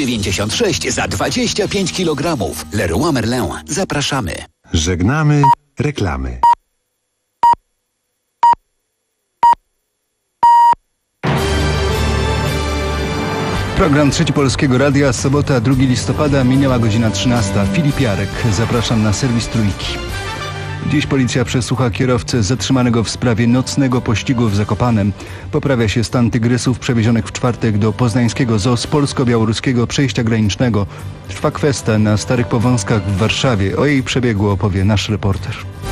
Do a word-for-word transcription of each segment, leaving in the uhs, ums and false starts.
dziewięćdziesiąt sześć za dwadzieścia pięć kilogramów. Leroy Merlin. Zapraszamy. Żegnamy reklamy. Program Trzeci Polskiego Radia, sobota drugiego listopada, minęła godzina trzynasta. Filip Jarek, zapraszam na serwis Trójki. Dziś policja przesłucha kierowcę zatrzymanego w sprawie nocnego pościgu w Zakopanem. Poprawia się stan tygrysów przewiezionych w czwartek do poznańskiego zoo z polsko-białoruskiego przejścia granicznego. Trwa kwesta na Starych Powązkach w Warszawie. O jej przebiegu opowie nasz reporter.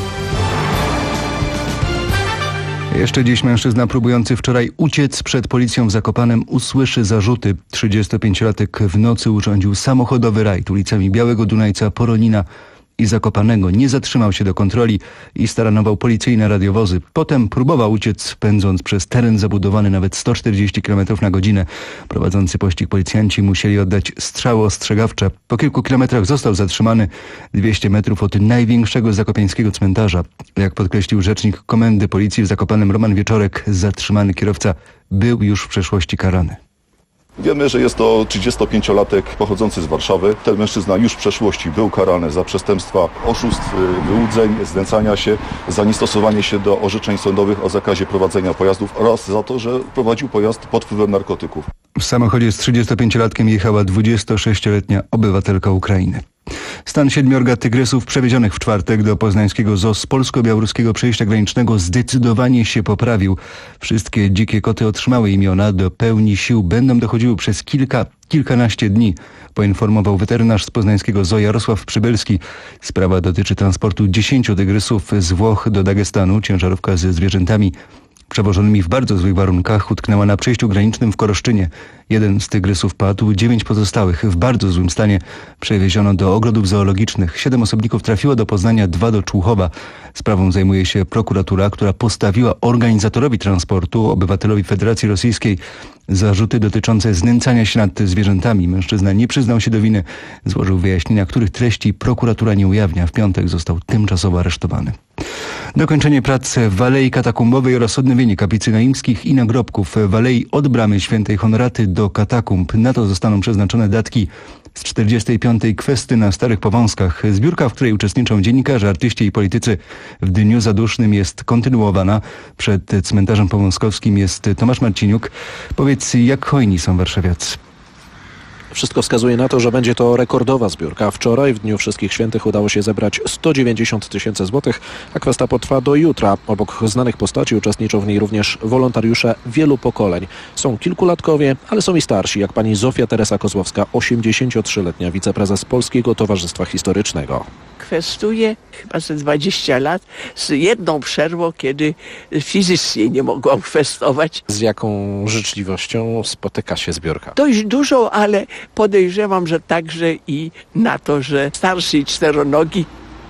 Jeszcze dziś mężczyzna próbujący wczoraj uciec przed policją w Zakopanem usłyszy zarzuty. trzydziestopięciolatek w nocy urządził samochodowy rajd ulicami Białego Dunajca, Poronina i Zakopanego. Nie zatrzymał się do kontroli i staranował policyjne radiowozy. Potem próbował uciec, pędząc przez teren zabudowany nawet sto czterdzieści kilometrów na godzinę. Prowadzący pościg policjanci musieli oddać strzały ostrzegawcze. Po kilku kilometrach został zatrzymany dwieście metrów od największego zakopiańskiego cmentarza. Jak podkreślił rzecznik Komendy Policji w Zakopanem Roman Wieczorek, zatrzymany kierowca był już w przeszłości karany. Wiemy, że jest to trzydziestopięciolatek pochodzący z Warszawy. Ten mężczyzna już w przeszłości był karany za przestępstwa oszustw, wyłudzeń, znęcania się, za niestosowanie się do orzeczeń sądowych o zakazie prowadzenia pojazdów oraz za to, że prowadził pojazd pod wpływem narkotyków. W samochodzie z trzydziestopięciolatkiem jechała dwudziestosześcioletnia obywatelka Ukrainy. Stan siedmiorga tygrysów przewiezionych w czwartek do poznańskiego zoo z polsko-białoruskiego przejścia granicznego zdecydowanie się poprawił. Wszystkie dzikie koty otrzymały imiona. Do pełni sił będą dochodziły przez kilka, kilkanaście dni, poinformował weterynarz z poznańskiego zoo Jarosław Przybylski. Sprawa dotyczy transportu dziesięciu tygrysów z Włoch do Dagestanu. Ciężarówka ze zwierzętami przewożonymi w bardzo złych warunkach utknęła na przejściu granicznym w Koroszczynie. Jeden z tygrysów padł, dziewięć pozostałych w bardzo złym stanie przewieziono do ogrodów zoologicznych. Siedem osobników trafiło do Poznania, dwa do Człuchowa. Sprawą zajmuje się prokuratura, która postawiła organizatorowi transportu, obywatelowi Federacji Rosyjskiej, zarzuty dotyczące znęcania się nad zwierzętami. Mężczyzna nie przyznał się do winy, złożył wyjaśnienia, których treści prokuratura nie ujawnia. W piątek został tymczasowo aresztowany. Dokończenie prac w Alei Katakumbowej oraz odnowienie kaplicy naimskich i nagrobków w Alei od Bramy Świętej Honoraty do katakumb. Na to zostaną przeznaczone datki z czterdziestej piątej kwesty na Starych Powązkach. Zbiórka, w której uczestniczą dziennikarze, artyści i politycy, w dniu zadusznym jest kontynuowana. Przed cmentarzem powązkowskim jest Tomasz Marciniuk. Powiedz, jak hojni są warszawiacy? Wszystko wskazuje na to, że będzie to rekordowa zbiórka. Wczoraj, w Dniu Wszystkich Świętych, udało się zebrać sto dziewięćdziesiąt tysięcy złotych, a kwesta potrwa do jutra. Obok znanych postaci uczestniczą w niej również wolontariusze wielu pokoleń. Są kilkulatkowie, ale są i starsi, jak pani Zofia Teresa Kozłowska, osiemdziesięciotrzyletnia wiceprezes Polskiego Towarzystwa Historycznego. Kwestuję chyba ze dwadzieścia lat z jedną przerwą, kiedy fizycznie nie mogłam kwestować. Z jaką życzliwością spotyka się zbiórka? Dość dużo, ale podejrzewam, że także i na to, że starszy i czteronogi.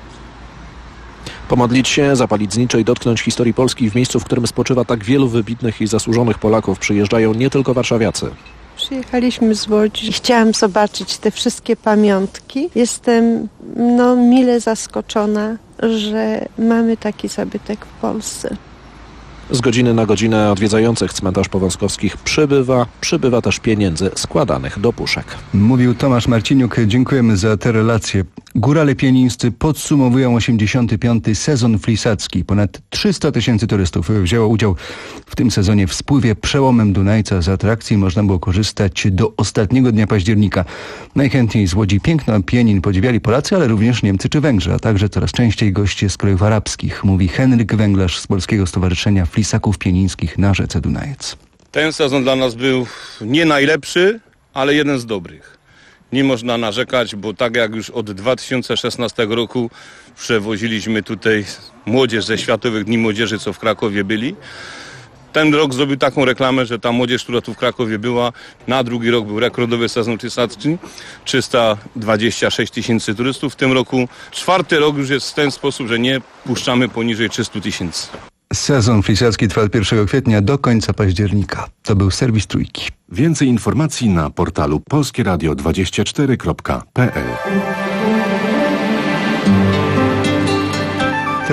Pomodlić się, zapalić znicze i dotknąć historii Polski w miejscu, w którym spoczywa tak wielu wybitnych i zasłużonych Polaków, przyjeżdżają nie tylko warszawiacy. Przyjechaliśmy z Łodzi. Chciałam zobaczyć te wszystkie pamiątki. Jestem no, mile zaskoczona, że mamy taki zabytek w Polsce. Z godziny na godzinę odwiedzających cmentarz powązkowskich przybywa, przybywa też pieniędzy składanych do puszek. Mówił Tomasz Marciniuk. Dziękujemy za te relacje. Górale pienińscy podsumowują osiemdziesiąty piąty sezon flisacki. Ponad trzysta tysięcy turystów wzięło udział w tym sezonie w spływie przełomem Dunajca. Z atrakcji można było korzystać do ostatniego dnia października. Najchętniej z Łodzi piękno Pienin podziwiali Polacy, ale również Niemcy czy Węgrzy, a także coraz częściej goście z krajów arabskich, mówi Henryk Węglarz z Polskiego Stowarzyszenia Flisaków Pienińskich na rzece Dunajec. Ten sezon dla nas był nie najlepszy, ale jeden z dobrych. Nie można narzekać, bo tak jak już od dwa tysiące szesnastego roku przewoziliśmy tutaj młodzież ze Światowych Dni Młodzieży, co w Krakowie byli. Ten rok zrobił taką reklamę, że ta młodzież, która tu w Krakowie była, na drugi rok był rekordowy sezon flisacki, trzysta dwadzieścia sześć tysięcy turystów. W tym roku czwarty rok już jest w ten sposób, że nie puszczamy poniżej trzysta tysięcy. Sezon flisacki trwa od pierwszego kwietnia do końca października. To był serwis Trójki. Więcej informacji na portalu polskie radio dwadzieścia cztery kropka p l.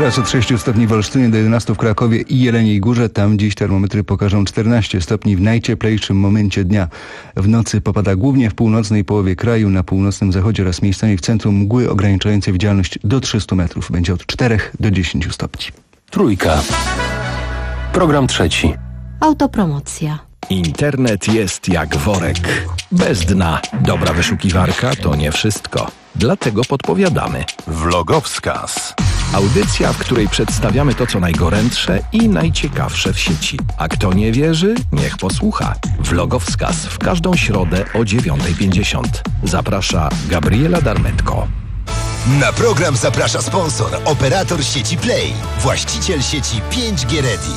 Teraz od sześciu stopni w Olsztynie do jedenastu w Krakowie i Jeleniej Górze. Tam dziś termometry pokażą czternaście stopni w najcieplejszym momencie dnia. W nocy popada głównie w północnej połowie kraju, na północnym zachodzie oraz miejscami w centrum mgły ograniczającej widzialność do trzystu metrów. Będzie od czterech do dziesięciu stopni. Trójka. Program trzeci. Autopromocja. Internet jest jak worek. Bez dna. Dobra wyszukiwarka to nie wszystko. Dlatego podpowiadamy. Vlogowskaz. Audycja, w której przedstawiamy to, co najgorętsze i najciekawsze w sieci. A kto nie wierzy, niech posłucha. Vlogowskaz w każdą środę o dziewiątej pięćdziesiąt. Zaprasza Gabriela Darmetko. Na program zaprasza sponsor, operator sieci Play, właściciel sieci pięć G Ready.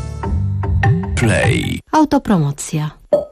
Play. Autopromocja.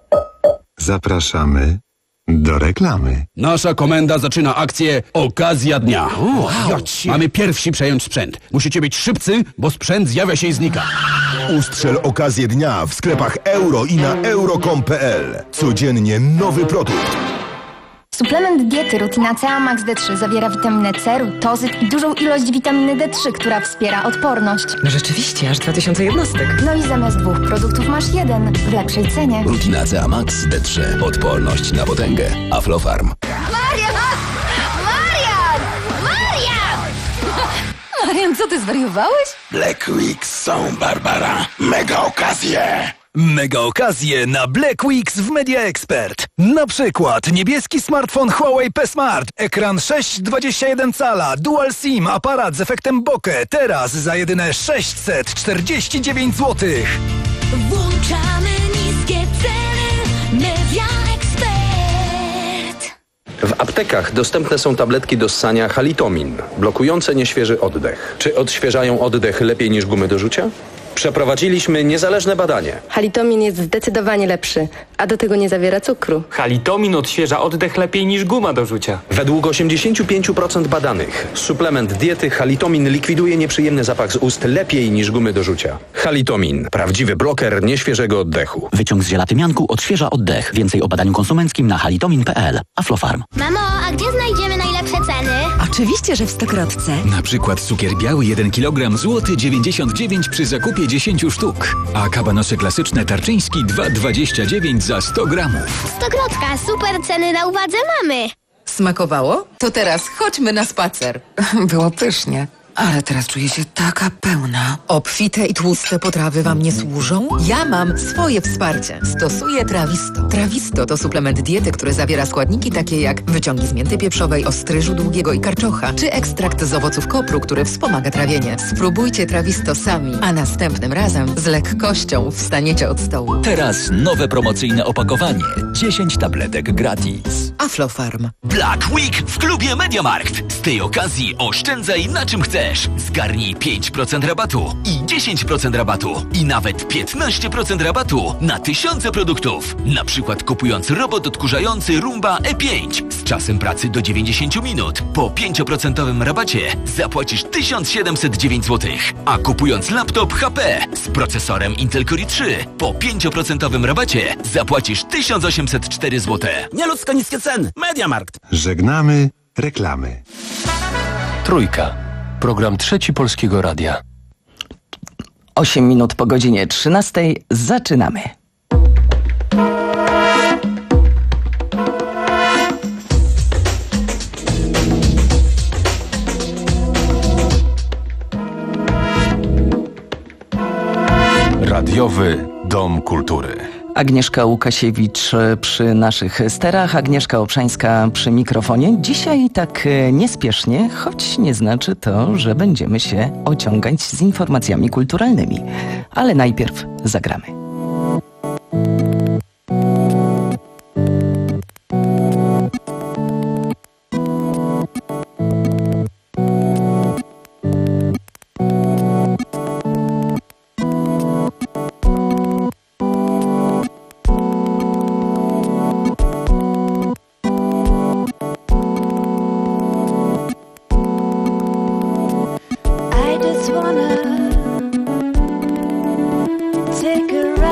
Zapraszamy do reklamy. Nasza komenda zaczyna akcję Okazja Dnia. O, wow. Mamy pierwsi przejąć sprzęt. Musicie być szybcy, bo sprzęt zjawia się i znika. Ustrzel okazję dnia w sklepach Euro i na euro kropka com kropka p l. Codziennie nowy produkt. Suplement diety Rutina C A Max D trzy zawiera witaminę C, rutozyt i dużą ilość witaminy D trzy, która wspiera odporność. No rzeczywiście, aż dwa tysiące jednostek. No i zamiast dwóch produktów masz jeden w lepszej cenie. Rutina C A Max D trzy. Odporność na potęgę. Aflofarm. Marian! Marian! Marian! Marian, co ty zwariowałeś? Black Weeks są, Barbara. Mega okazje! Mega okazje na Black Weeks w Media Expert. Na przykład niebieski smartfon Huawei P Smart, ekran sześć przecinek dwadzieścia jeden cala, dual SIM, aparat z efektem bokeh. Teraz za jedyne sześćset czterdzieści dziewięć złotych. Włączamy niskie ceny. Media Expert. W aptekach dostępne są tabletki do ssania Halitomin, blokujące nieświeży oddech. Czy odświeżają oddech lepiej niż gumy do rzucia? Przeprowadziliśmy niezależne badanie. Halitomin jest zdecydowanie lepszy, a do tego nie zawiera cukru. Halitomin odświeża oddech lepiej niż guma do rzucia. Według osiemdziesiąt pięć procent badanych suplement diety Halitomin likwiduje nieprzyjemny zapach z ust lepiej niż gumy do rzucia. Halitomin. Prawdziwy bloker nieświeżego oddechu. Wyciąg z ziela tymianku odświeża oddech. Więcej o badaniu konsumenckim na halitomin kropka p l. Aflofarm. Mamo, a gdzie znajdziemy najlepsze ceny? Oczywiście, że w Stokrotce. Na przykład cukier biały jeden kilogram złoty dziewięćdziesiąt dziewięć przy zakupie dziesięć sztuk. A kabanosy klasyczne tarczyński dwa dwadzieścia dziewięć za sto gramów. Stokrotka, super ceny na uwadze mamy. Smakowało? To teraz chodźmy na spacer. Było pysznie. Ale teraz czuję się taka pełna. Obfite i tłuste potrawy wam nie służą? Ja mam swoje wsparcie. Stosuję Trawisto. Trawisto to suplement diety, który zawiera składniki takie jak wyciągi z mięty pieprzowej, ostryżu długiego i karczocha, czy ekstrakt z owoców kopru, który wspomaga trawienie. Spróbujcie Trawisto sami, a następnym razem z lekkością wstaniecie od stołu. Teraz nowe promocyjne opakowanie. dziesięć tabletek gratis. Aflofarm. Black Week w klubie MediaMarkt. Z tej okazji oszczędzaj na czym chcesz. Zgarnij pięć procent rabatu i dziesięć procent rabatu i nawet piętnaście procent rabatu na tysiące produktów. Na przykład kupując robot odkurzający Roomba E pięć z czasem pracy do dziewięćdziesiąt minut po pięć procent rabacie zapłacisz tysiąc siedemset dziewięć złotych. A kupując laptop H P z procesorem Intel Core i trzy po pięć procent rabacie zapłacisz tysiąc osiemset cztery złote. Nieludzko niskie ceny. MediaMarkt. Żegnamy reklamy. Trójka. Program trzeci Polskiego Radia. osiem minut po godzinie trzynastej. Zaczynamy. Radiowy Dom Kultury. Agnieszka Łukasiewicz przy naszych sterach, Agnieszka Obszańska przy mikrofonie. Dzisiaj tak niespiesznie, choć nie znaczy to, że będziemy się ociągać z informacjami kulturalnymi. Ale najpierw zagramy. I just wanna take a ride.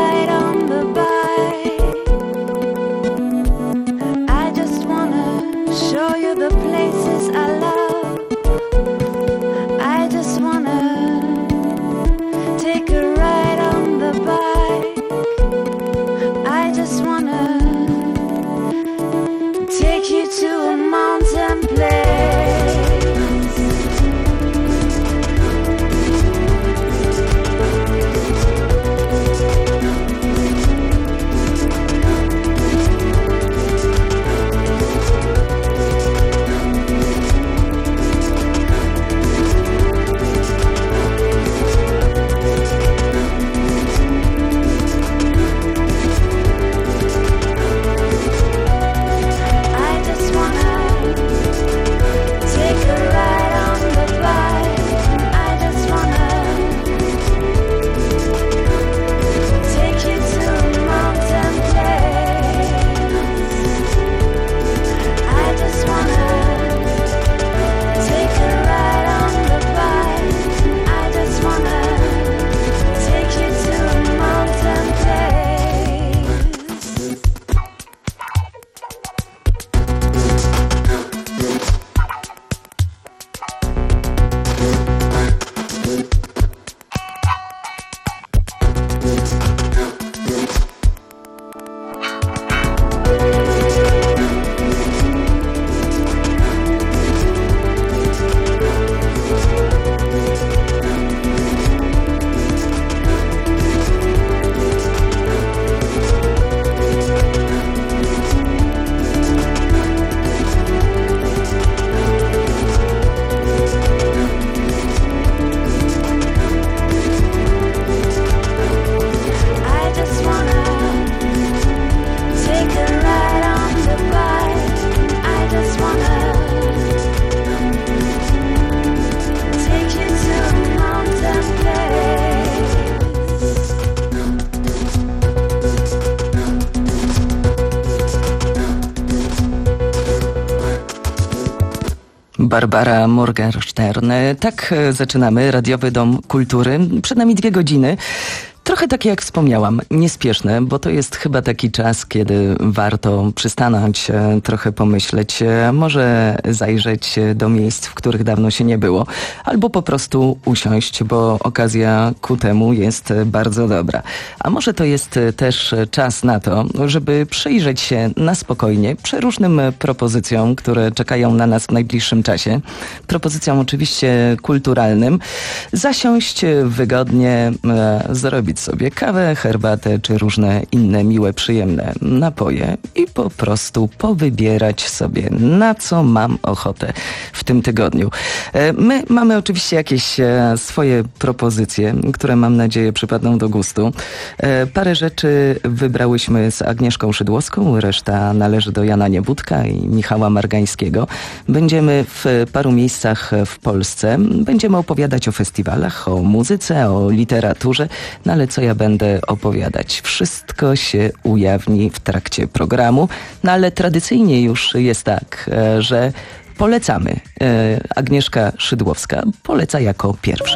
mountain place. Barbara Morgenstern. Tak zaczynamy Radiowy Dom Kultury. Przed nami dwie godziny. Trochę takie jak wspomniałam, niespieszne, bo to jest chyba taki czas, kiedy warto przystanąć, trochę pomyśleć, może zajrzeć do miejsc, w których dawno się nie było, albo po prostu usiąść, bo okazja ku temu jest bardzo dobra. A może to jest też czas na to, żeby przyjrzeć się na spokojnie przeróżnym propozycjom, które czekają na nas w najbliższym czasie. Propozycjom oczywiście kulturalnym. Zasiąść wygodnie, zrobić sobie kawę, herbatę czy różne inne miłe, przyjemne napoje i po prostu powybierać sobie, na co mam ochotę w tym tygodniu. My mamy oczywiście jakieś swoje propozycje, które mam nadzieję przypadną do gustu. Parę rzeczy wybrałyśmy z Agnieszką Szydłowską, reszta należy do Jana Niebudka i Michała Margańskiego. Będziemy w paru miejscach w Polsce. Będziemy opowiadać o festiwalach, o muzyce, o literaturze, no ale co ja będę opowiadać? Wszystko się ujawni w trakcie programu, no ale tradycyjnie już jest tak, że polecamy. Agnieszka Szydłowska poleca jako pierwsza.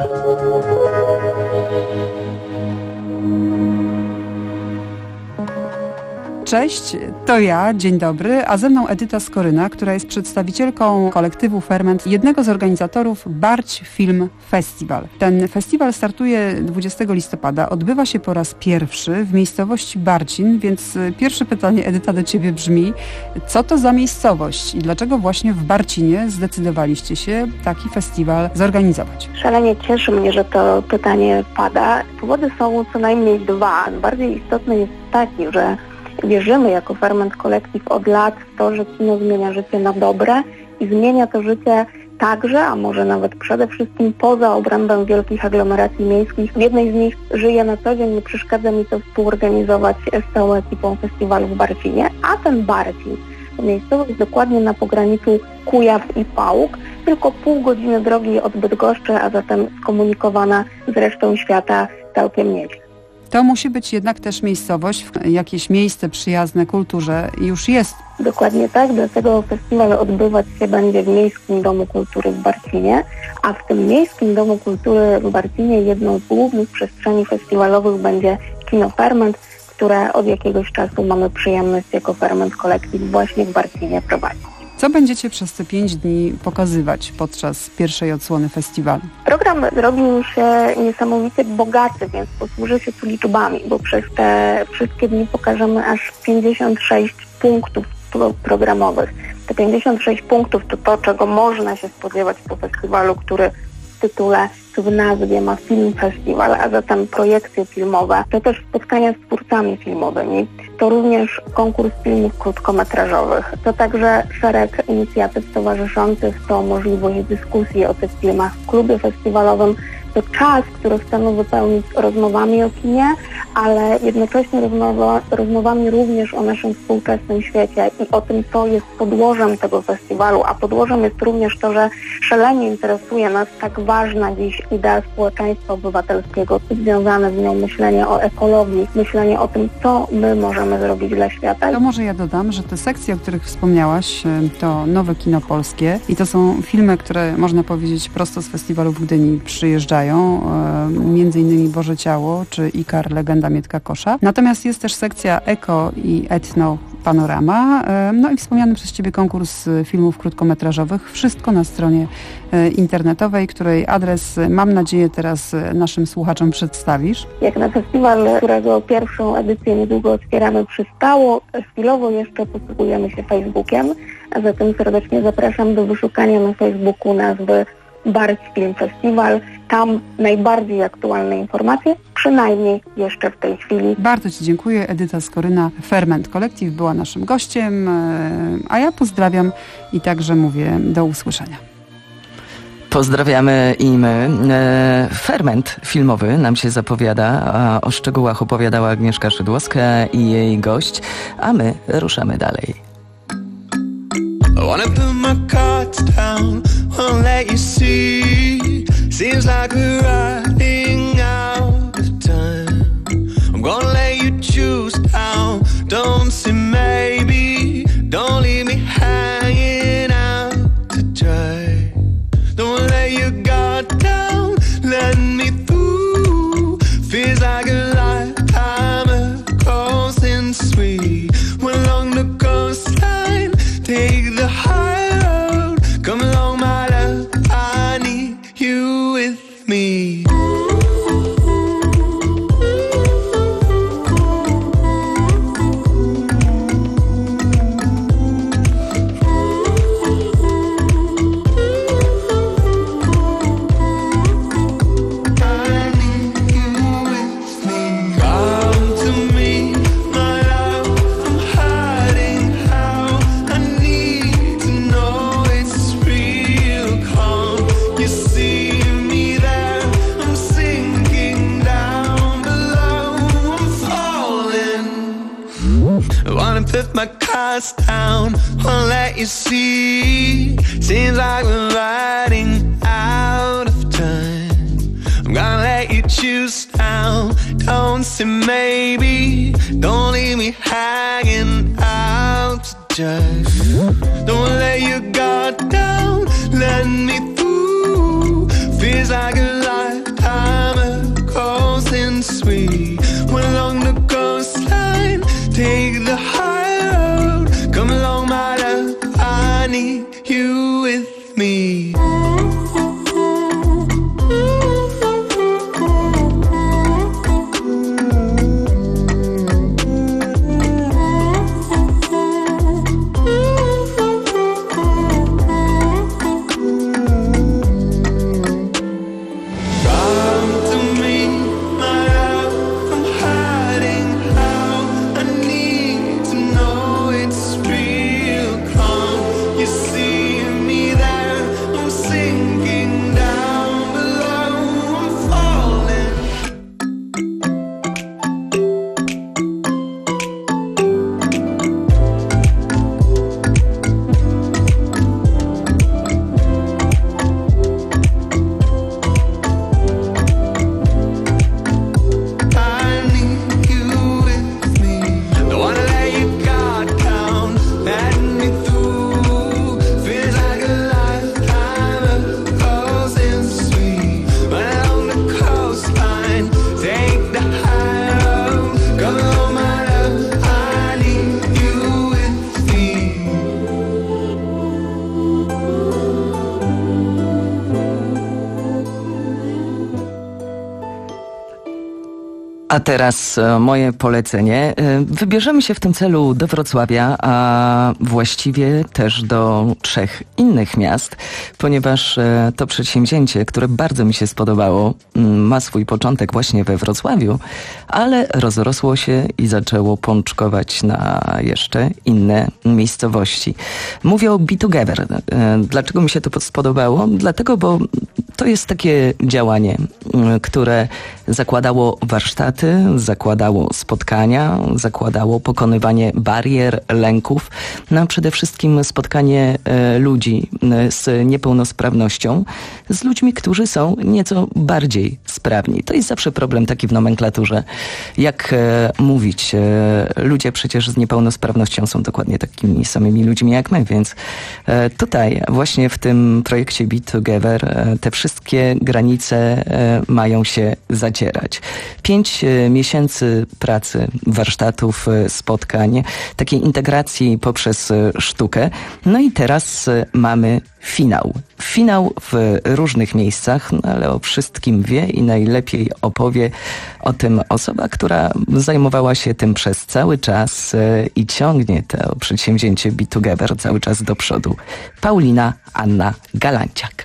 Cześć, to ja, dzień dobry, a ze mną Edyta Skoryna, która jest przedstawicielką kolektywu Ferment, jednego z organizatorów Barć Film Festival. Ten festiwal startuje dwudziestego listopada, odbywa się po raz pierwszy w miejscowości Barcin, więc pierwsze pytanie, Edyta, do Ciebie brzmi, co to za miejscowość i dlaczego właśnie w Barcinie zdecydowaliście się taki festiwal zorganizować? Szalenie cieszy mnie, że to pytanie pada. Powody są co najmniej dwa. Bardziej istotny jest taki, że wierzymy jako Ferment Collective od lat w to, że kino zmienia życie na dobre i zmienia to życie także, a może nawet przede wszystkim poza obrębem wielkich aglomeracji miejskich. W jednej z nich żyję na co dzień, nie przeszkadza mi to współorganizować z całą ekipą festiwalu w Barcinie, a ten Barcin to miejscowość dokładnie na pograniczu Kujaw i Pałuk, tylko pół godziny drogi od Bydgoszczy, a zatem skomunikowana z resztą świata całkiem nieźle. To musi być jednak też miejscowość, jakieś miejsce przyjazne kulturze już jest. Dokładnie tak, dlatego festiwal odbywać się będzie w Miejskim Domu Kultury w Barcinie, a w tym Miejskim Domu Kultury w Barcinie jedną z głównych przestrzeni festiwalowych będzie Kino Ferment, które od jakiegoś czasu mamy przyjemność jako Ferment Collective właśnie w Barcinie prowadzić. Co będziecie przez te pięć dni pokazywać podczas pierwszej odsłony festiwalu? Program zrobił się niesamowicie bogaty, więc posłużę się tu liczbami, bo przez te wszystkie dni pokażemy aż pięćdziesiąt sześć punktów programowych. Te pięćdziesiąt sześć punktów to to, czego można się spodziewać po festiwalu, który w tytule, w nazwie ma Film Festiwal, a zatem projekcje filmowe, to też spotkania z twórcami filmowymi, to również konkurs filmów krótkometrażowych, to także szereg inicjatyw towarzyszących, to możliwość dyskusji o tych filmach w klubie festiwalowym, to czas, który chcemy wypełnić rozmowami o kinie, ale jednocześnie rozmowa, rozmowami również o naszym współczesnym świecie i o tym, co jest podłożem tego festiwalu, a podłożem jest również to, że szalenie interesuje nas tak ważna dziś idea społeczeństwa obywatelskiego, związane z nią myślenie o ekologii, myślenie o tym, co my możemy zrobić dla świata. To może ja dodam, że te sekcje, o których wspomniałaś, to Nowe Kino Polskie i to są filmy, które można powiedzieć prosto z festiwalu w Gdyni przyjeżdżają, między innymi Boże Ciało czy Ikar, Legenda Mietka Kosza. Natomiast jest też sekcja Eko i Etno Panorama, no i wspomniany przez Ciebie konkurs filmów krótkometrażowych. Wszystko na stronie internetowej, której adres, mam nadzieję, teraz naszym słuchaczom przedstawisz. Jak na festiwal, którego pierwszą edycję niedługo otwieramy, przystało, chwilowo jeszcze posługujemy się Facebookiem, a zatem serdecznie zapraszam do wyszukania na Facebooku nazwy Barć Film Festiwal. Tam najbardziej aktualne informacje, przynajmniej jeszcze w tej chwili. Bardzo Ci dziękuję. Edyta Skoryna, Ferment Collective była naszym gościem, a ja pozdrawiam i także mówię do usłyszenia. Pozdrawiamy i my. Ferment filmowy nam się zapowiada, a o szczegółach opowiadała Agnieszka Szydłowska i jej gość, a my ruszamy dalej. I wanna put my cards down, won't let you see. Seems like we're running out of time. I'm gonna let you choose now. Don't say maybe, don't leave me hanging out to dry. Don't let your guard down, let me through. Feels like a lifetime ago since we went along the coastline. Take the high road, come along my love, I need you with me. Put my cards down, won't let you see. Seems like we're riding out of time. I'm gonna let you choose now. Don't say maybe, don't leave me hanging out to dry. Don't let your guard down, let me through. Feels like a lifetime ago since we went along the coastline. Take the high road, come along my love, I need you with me. See me there, I'm A teraz moje polecenie. Wybierzemy się w tym celu do Wrocławia, a właściwie też do trzech innych miast, ponieważ to przedsięwzięcie, które bardzo mi się spodobało, ma swój początek właśnie we Wrocławiu, ale rozrosło się i zaczęło pączkować na jeszcze inne miejscowości. Mówię o Be Together. Dlaczego mi się to spodobało? Dlatego, bo to jest takie działanie, które zakładało warsztaty, zakładało spotkania, zakładało pokonywanie barier, lęków, no a przede wszystkim spotkanie e, ludzi e, z niepełnosprawnością z ludźmi, którzy są nieco bardziej sprawni. To jest zawsze problem taki w nomenklaturze. Jak e, mówić? E, ludzie przecież z niepełnosprawnością są dokładnie takimi samymi ludźmi jak my, więc e, tutaj właśnie w tym projekcie Be Together e, te wszystkie granice e, mają się zacierać. Pięć e, miesięcy pracy, warsztatów, e, spotkań, takiej integracji poprzez e, sztukę. No i teraz e, mamy finał. Finał w różnych miejscach, no ale o wszystkim wie i najlepiej opowie o tym osoba, która zajmowała się tym przez cały czas e, i ciągnie to przedsięwzięcie Be Together cały czas do przodu. Paulina Anna Galanciak.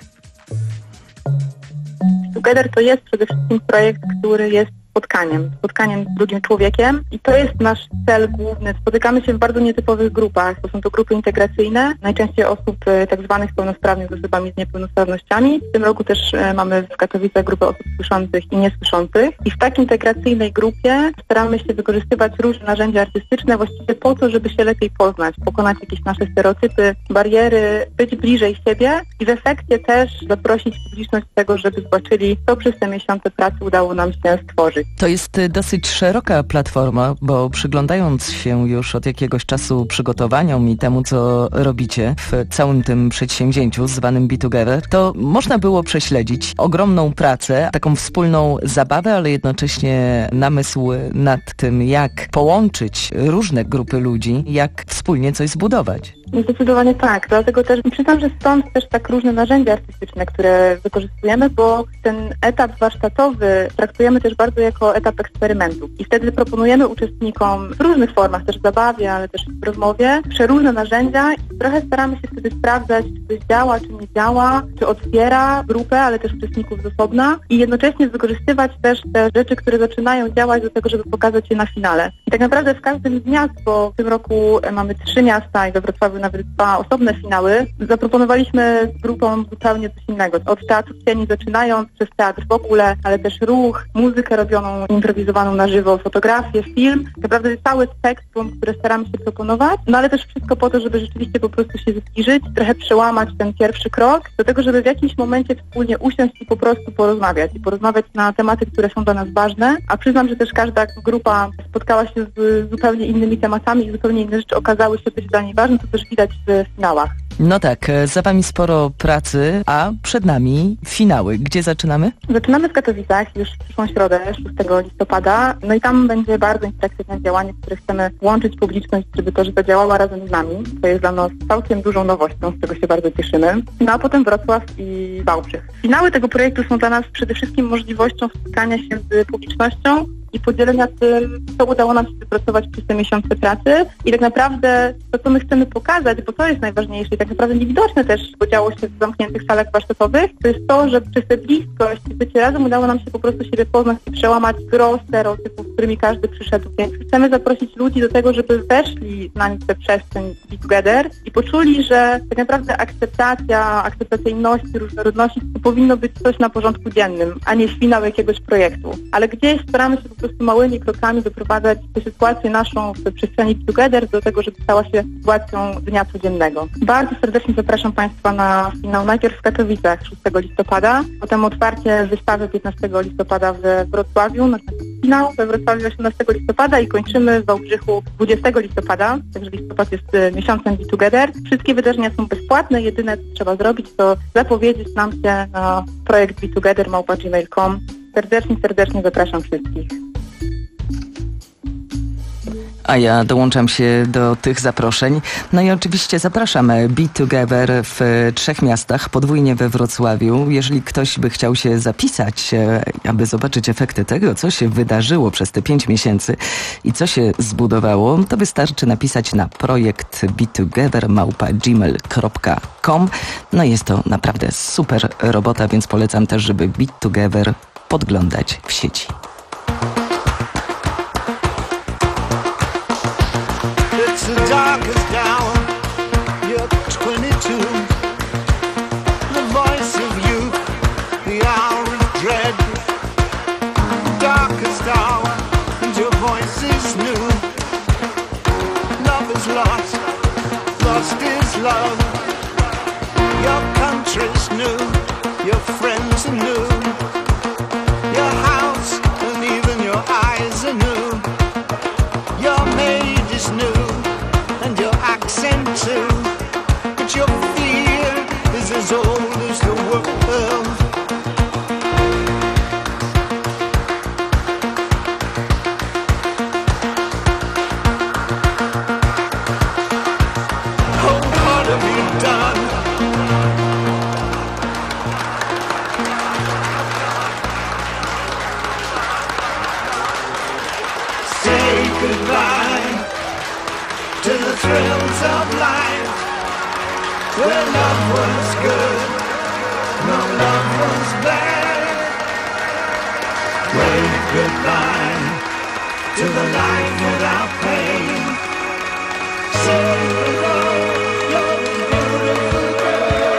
Together to jest przede wszystkim projekt, który jest spotkaniem, spotkaniem z drugim człowiekiem i to jest nasz cel główny. Spotykamy się w bardzo nietypowych grupach. To są to grupy integracyjne, najczęściej osób e, tak zwanych pełnosprawnych z osobami z niepełnosprawnościami. W tym roku też e, mamy w Katowicach grupę osób słyszących i niesłyszących. I w takiej integracyjnej grupie staramy się wykorzystywać różne narzędzia artystyczne właściwie po to, żeby się lepiej poznać, pokonać jakieś nasze stereotypy, bariery, być bliżej siebie i w efekcie też zaprosić publiczność do tego, żeby zobaczyli, co przez te miesiące pracy udało nam się stworzyć. To jest dosyć szeroka platforma, bo przyglądając się już od jakiegoś czasu przygotowaniom i temu, co robicie w całym tym przedsięwzięciu zwanym Be Together, to można było prześledzić ogromną pracę, taką wspólną zabawę, ale jednocześnie namysł nad tym, jak połączyć różne grupy ludzi, jak wspólnie coś zbudować. Zdecydowanie tak, dlatego też przyznam, że stąd też tak różne narzędzia artystyczne, które wykorzystujemy, bo ten etap warsztatowy traktujemy też bardzo jako etap eksperymentu i wtedy proponujemy uczestnikom w różnych formach, też w zabawie, ale też w rozmowie, przeróżne narzędzia i trochę staramy się wtedy sprawdzać, czy coś działa, czy nie działa, czy otwiera grupę, ale też uczestników z osobna i jednocześnie wykorzystywać też te rzeczy, które zaczynają działać do tego, żeby pokazać je na finale. I tak naprawdę w każdym z miast, bo w tym roku mamy trzy miasta i we Wrocławiu nawet dwa osobne finały, zaproponowaliśmy z grupą zupełnie coś innego. Od teatru cieni zaczynając, przez teatr w ogóle, ale też ruch, muzykę robioną, improwizowaną na żywo, fotografię, film. Tak naprawdę cały spektrum, które staramy się proponować, no ale też wszystko po to, żeby rzeczywiście po prostu się zbliżyć, trochę przełamać ten pierwszy krok, do tego, żeby w jakimś momencie wspólnie usiąść i po prostu porozmawiać. I porozmawiać na tematy, które są dla nas ważne, a przyznam, że też każda grupa spotkała się z zupełnie innymi tematami i zupełnie inne rzeczy okazały się być dla niej ważne, to też widać w finałach. No tak, za wami sporo pracy, a przed nami finały. Gdzie zaczynamy? Zaczynamy w Katowicach już w przyszłą środę, szóstego listopada. No i tam będzie bardzo interaktywne działanie, w które chcemy łączyć publiczność, żeby to, że zadziałała razem z nami. To jest dla nas całkiem dużą nowością, z czego się bardzo cieszymy. No a potem Wrocław i Wałbrzych. Finały tego projektu są dla nas przede wszystkim możliwością spotkania się z publicznością i podzielenia tym, co udało nam się wypracować przez te miesiące pracy i tak naprawdę to, co my chcemy pokazać, bo to jest najważniejsze i tak naprawdę niewidoczne też, bo działo się w zamkniętych salach warsztatowych, to jest to, że przez tę bliskość i bycie razem udało nam się po prostu siebie poznać i przełamać gros stereotypów, z którymi każdy przyszedł. Więc chcemy zaprosić ludzi do tego, żeby weszli z nami w tę przestrzeń Be Together i poczuli, że tak naprawdę akceptacja, akceptacja inności, różnorodności to powinno być coś na porządku dziennym, a nie finał jakiegoś projektu. Ale gdzieś staramy się po prostu małymi krokami doprowadzać tę sytuację naszą w przestrzeni Be Together do tego, żeby stała się sytuacją dnia codziennego. Bardzo serdecznie zapraszam Państwa na finał najpierw w Katowicach szóstego listopada, potem otwarcie wystawy piętnastego listopada we Wrocławiu, następnie finał we Wrocławiu osiemnastego listopada i kończymy w Wałbrzychu dwudziestego listopada, także listopad jest miesiącem Be Together. Wszystkie wydarzenia są bezpłatne, jedyne co trzeba zrobić to zapowiedzieć nam się na projekt be together małpa gmail kropka com. Serdecznie, serdecznie zapraszam wszystkich. A ja dołączam się do tych zaproszeń. No i oczywiście zapraszam Be Together w trzech miastach, podwójnie we Wrocławiu. Jeżeli ktoś by chciał się zapisać, aby zobaczyć efekty tego, co się wydarzyło przez te pięć miesięcy i co się zbudowało, to wystarczy napisać na projekt betogether małpa gmail kropka com. No jest to naprawdę super robota, więc polecam też, żeby Be Together podglądać w sieci. It's the darkest hour, you're twenty-two. The voice of youth, the hour of dread. Darkest hour, and your voice is new. Love is lost, lost is love. Your country's new, your friends are new. Your house and even your eyes are new. Your maid is new. Accent too, but your fear is as old as the world. Oh, what have you done? Say goodbye to the thrills of life, where love was good, no love was bad. Wave goodbye to the life without pain. Say hello, you're a beautiful girl.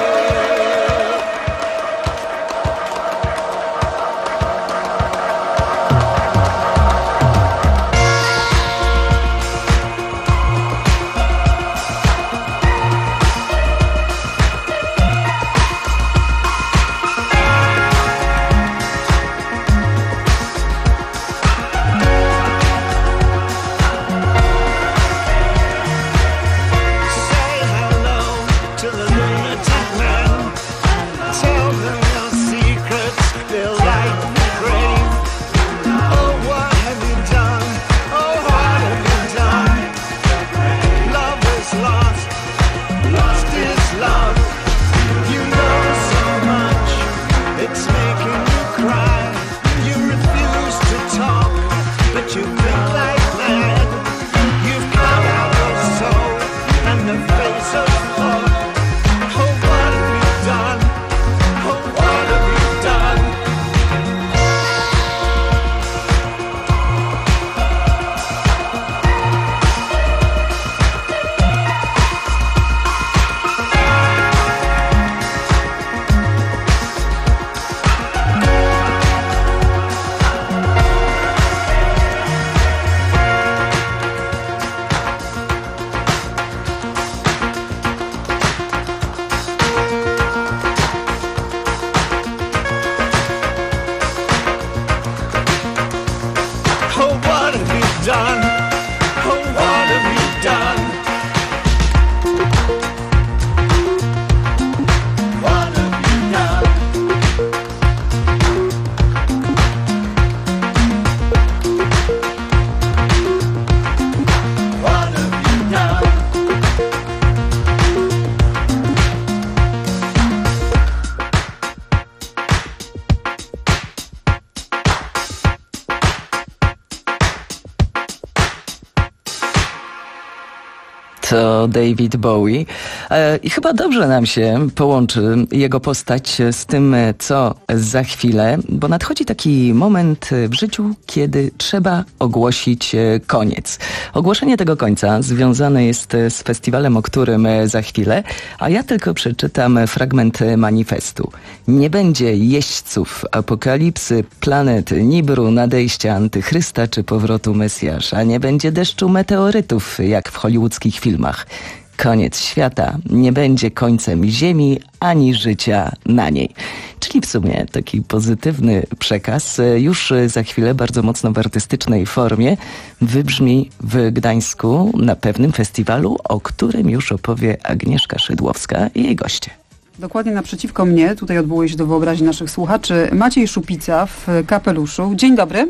To David Bowie i chyba dobrze nam się połączy jego postać z tym, co za chwilę, bo nadchodzi taki moment w życiu, kiedy trzeba ogłosić koniec. Ogłoszenie tego końca związane jest z festiwalem, o którym za chwilę, a ja tylko przeczytam fragment manifestu. Nie będzie jeźdźców apokalipsy, planet Nibru, nadejścia antychrysta czy powrotu Mesjasza. Nie będzie deszczu meteorytów, jak w hollywoodzkich filmach. Koniec świata nie będzie końcem Ziemi ani życia na niej. Czyli w sumie taki pozytywny przekaz już za chwilę bardzo mocno w artystycznej formie wybrzmi w Gdańsku na pewnym festiwalu, o którym już opowie Agnieszka Szydłowska i jej goście. Dokładnie naprzeciwko mnie, tutaj odwołuję się do wyobraźni naszych słuchaczy, Maciej Szupica w kapeluszu. Dzień dobry.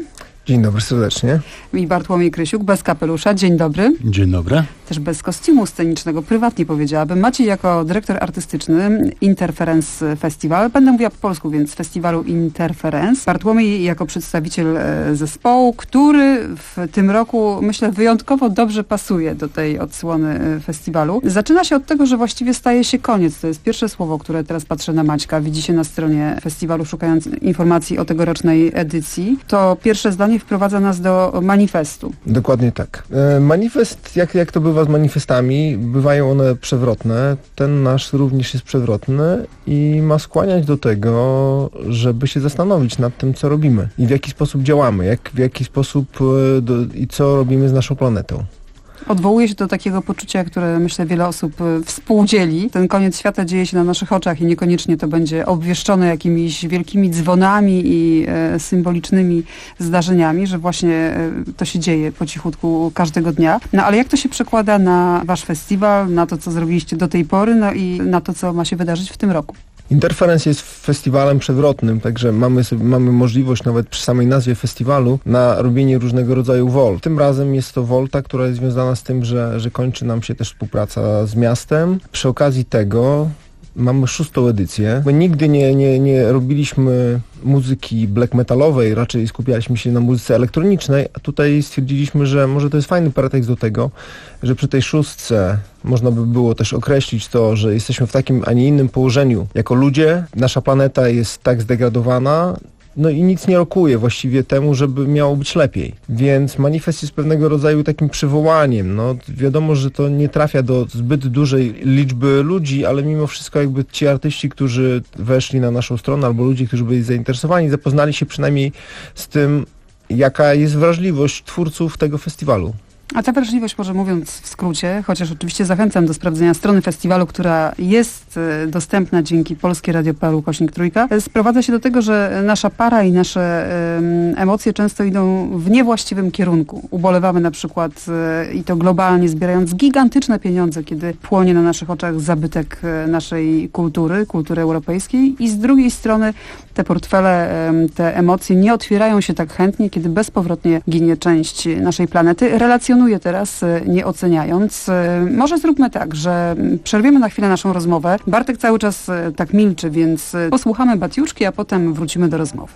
Dzień dobry serdecznie. I Bartłomiej Krysiuk, bez kapelusza. Dzień dobry. Dzień dobry. Też bez kostiumu scenicznego, prywatnie powiedziałabym. Maciej jako dyrektor artystyczny Interference Festival. Będę mówiła po polsku, więc festiwalu Interference. Bartłomiej jako przedstawiciel zespołu, który w tym roku, myślę, wyjątkowo dobrze pasuje do tej odsłony festiwalu. Zaczyna się od tego, że właściwie staje się koniec. To jest pierwsze słowo, które teraz patrzę na Maćka. Widzicie na stronie festiwalu, szukając informacji o tegorocznej edycji. To pierwsze zdanie wprowadza nas do manifestu. Dokładnie tak. E, manifest, jak, jak to bywa z manifestami, bywają one przewrotne. Ten nasz również jest przewrotny i ma skłaniać do tego, żeby się zastanowić nad tym, co robimy i w jaki sposób działamy, jak, w jaki sposób e, do, i co robimy z naszą planetą. Odwołuje się do takiego poczucia, które myślę wiele osób współdzieli. Ten koniec świata dzieje się na naszych oczach i niekoniecznie to będzie obwieszczone jakimiś wielkimi dzwonami i e, symbolicznymi zdarzeniami, że właśnie e, to się dzieje po cichutku każdego dnia. No ale jak to się przekłada na wasz festiwal, na to, co zrobiliście do tej pory, no i na to, co ma się wydarzyć w tym roku? Interference jest festiwalem przewrotnym, także mamy, sobie, mamy możliwość nawet przy samej nazwie festiwalu na robienie różnego rodzaju wol. Tym razem jest to wolta, która jest związana z tym, że, że kończy nam się też współpraca z miastem. Przy okazji tego mamy szóstą edycję. My nigdy nie, nie, nie robiliśmy muzyki black metalowej, raczej skupialiśmy się na muzyce elektronicznej, a tutaj stwierdziliśmy, że może to jest fajny pretekst do tego, że przy tej szóstce można by było też określić to, że jesteśmy w takim, a nie innym położeniu jako ludzie. Nasza planeta jest tak zdegradowana, no i nic nie rokuje właściwie temu, żeby miało być lepiej. Więc manifest jest pewnego rodzaju takim przywołaniem. No, wiadomo, że to nie trafia do zbyt dużej liczby ludzi, ale mimo wszystko jakby ci artyści, którzy weszli na naszą stronę, albo ludzie, którzy byli zainteresowani, zapoznali się przynajmniej z tym, jaka jest wrażliwość twórców tego festiwalu. A ta wrażliwość, może mówiąc w skrócie, chociaż oczywiście zachęcam do sprawdzenia strony festiwalu, która jest dostępna dzięki Polskie Radio kropka p l ukośnik trójka, sprowadza się do tego, że nasza para i nasze um, emocje często idą w niewłaściwym kierunku. Ubolewamy na przykład i to globalnie, zbierając gigantyczne pieniądze, kiedy płonie na naszych oczach zabytek naszej kultury, kultury europejskiej, i z drugiej strony te portfele, te emocje nie otwierają się tak chętnie, kiedy bezpowrotnie ginie część naszej planety. Relacjonuję teraz, nie oceniając. Może zróbmy tak, że przerwiemy na chwilę naszą rozmowę. Bartek cały czas tak milczy, więc posłuchamy Batiuszki, a potem wrócimy do rozmowy.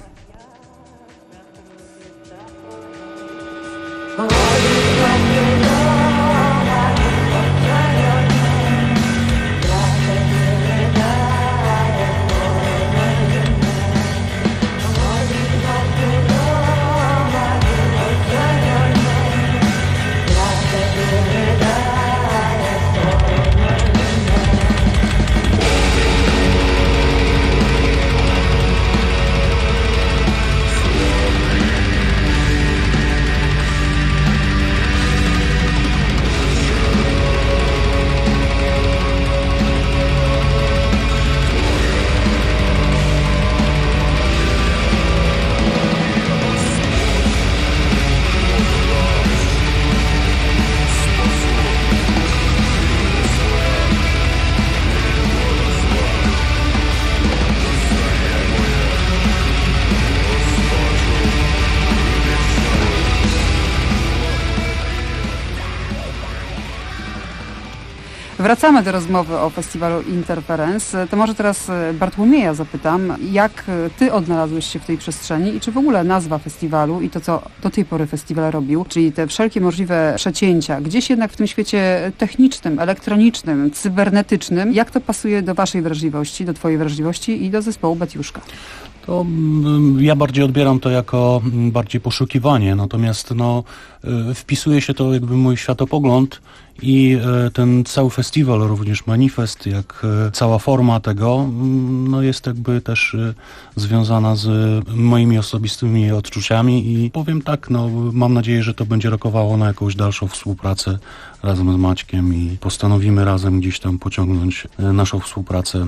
Wracamy do rozmowy o festiwalu Interference. To może teraz Bartłomieja zapytam, jak ty odnalazłeś się w tej przestrzeni i czy w ogóle nazwa festiwalu i to, co do tej pory festiwal robił, czyli te wszelkie możliwe przecięcia, gdzieś jednak w tym świecie technicznym, elektronicznym, cybernetycznym, jak to pasuje do waszej wrażliwości, do twojej wrażliwości i do zespołu Batiuszka? To ja bardziej odbieram to jako bardziej poszukiwanie, natomiast no, wpisuje się to jakby mój światopogląd i ten cały festiwal, również manifest, jak cała forma tego, no jest jakby też związana z moimi osobistymi odczuciami i powiem tak, no mam nadzieję, że to będzie rokowało na jakąś dalszą współpracę razem z Maćkiem i postanowimy razem gdzieś tam pociągnąć naszą współpracę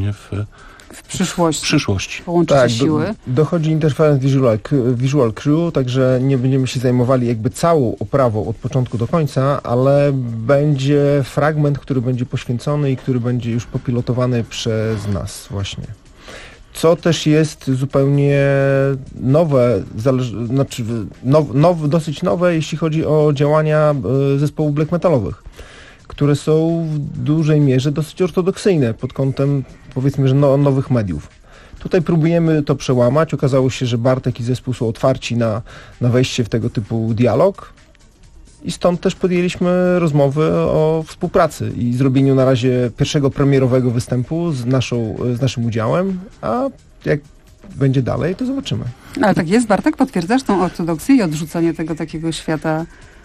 w W przyszłości. W przyszłości. Połączycie tak, siły. Do, dochodzi Interference Visual, Visual Crew, także nie będziemy się zajmowali jakby całą oprawą od początku do końca, ale będzie fragment, który będzie poświęcony i który będzie już popilotowany przez nas właśnie. Co też jest zupełnie nowe, zależy, znaczy now, now, dosyć nowe, jeśli chodzi o działania zespołów black metalowych, które są w dużej mierze dosyć ortodoksyjne pod kątem, powiedzmy, że no, nowych mediów. Tutaj próbujemy to przełamać. Okazało się, że Bartek i zespół są otwarci na, na wejście w tego typu dialog i stąd też podjęliśmy rozmowy o współpracy i zrobieniu na razie pierwszego premierowego występu z, naszą, z naszym udziałem, a jak będzie dalej, to zobaczymy. Ale tak jest, Bartek? Potwierdzasz tą ortodoksję i odrzucenie tego takiego świata?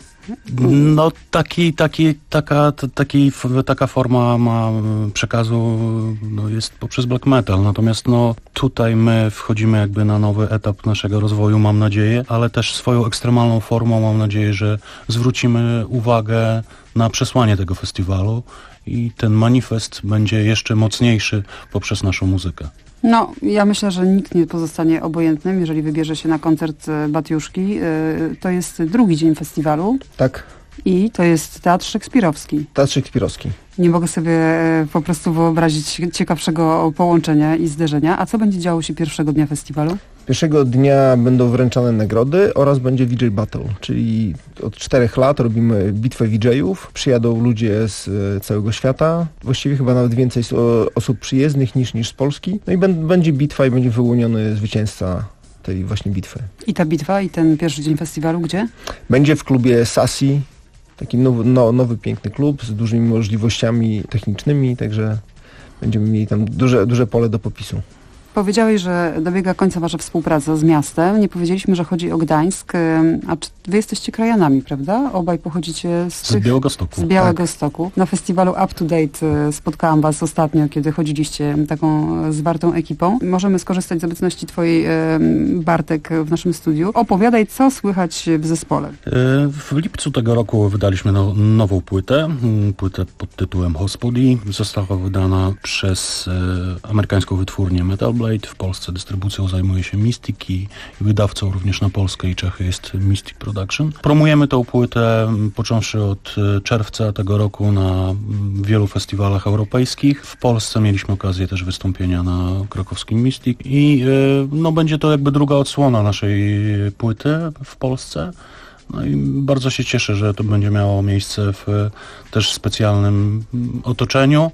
No taki, taki, taka, t- taki, taka forma ma przekazu no, jest poprzez black metal, natomiast no, tutaj my wchodzimy jakby na nowy etap naszego rozwoju, mam nadzieję, ale też swoją ekstremalną formą mam nadzieję, że zwrócimy uwagę na przesłanie tego festiwalu i ten manifest będzie jeszcze mocniejszy poprzez naszą muzykę. No, ja myślę, że nikt nie pozostanie obojętnym, jeżeli wybierze się na koncert Batiuszki. To jest drugi dzień festiwalu. Tak. I to jest Teatr Szekspirowski. Teatr Szekspirowski. Nie mogę sobie po prostu wyobrazić ciekawszego połączenia i zderzenia. A co będzie działo się pierwszego dnia festiwalu? Pierwszego dnia będą wręczane nagrody oraz będzie V J Battle, czyli od czterech lat robimy bitwę V J-ów. Przyjadą ludzie z całego świata, właściwie chyba nawet więcej osób przyjezdnych niż, niż z Polski. No i będzie bitwa i będzie wyłoniony zwycięzca tej właśnie bitwy. I ta bitwa i ten pierwszy dzień festiwalu gdzie? Będzie w klubie Sassy, taki nowy, no, nowy piękny klub z dużymi możliwościami technicznymi, także będziemy mieli tam duże, duże pole do popisu. Powiedziałeś, że dobiega końca wasza współpraca z miastem. Nie powiedzieliśmy, że chodzi o Gdańsk. A czy wy jesteście krajanami, prawda? Obaj pochodzicie z, z tych, Białegostoku. Z Białegostoku. Tak. Na festiwalu Up to Date spotkałam was ostatnio, kiedy chodziliście taką zwartą ekipą. Możemy skorzystać z obecności twojej, Bartek, w naszym studiu. Opowiadaj, co słychać w zespole. W lipcu tego roku wydaliśmy no, nową płytę. Płytę pod tytułem Hospody. Została wydana przez amerykańską wytwórnię Metal Blade. W Polsce dystrybucją zajmuje się Mystic i wydawcą również na Polskę i Czechy jest Mystic Production. Promujemy tą płytę począwszy od czerwca tego roku na wielu festiwalach europejskich. W Polsce mieliśmy okazję też wystąpienia na krakowskim Mystic i no, będzie to jakby druga odsłona naszej płyty w Polsce. No i bardzo się cieszę, że to będzie miało miejsce w też specjalnym otoczeniu,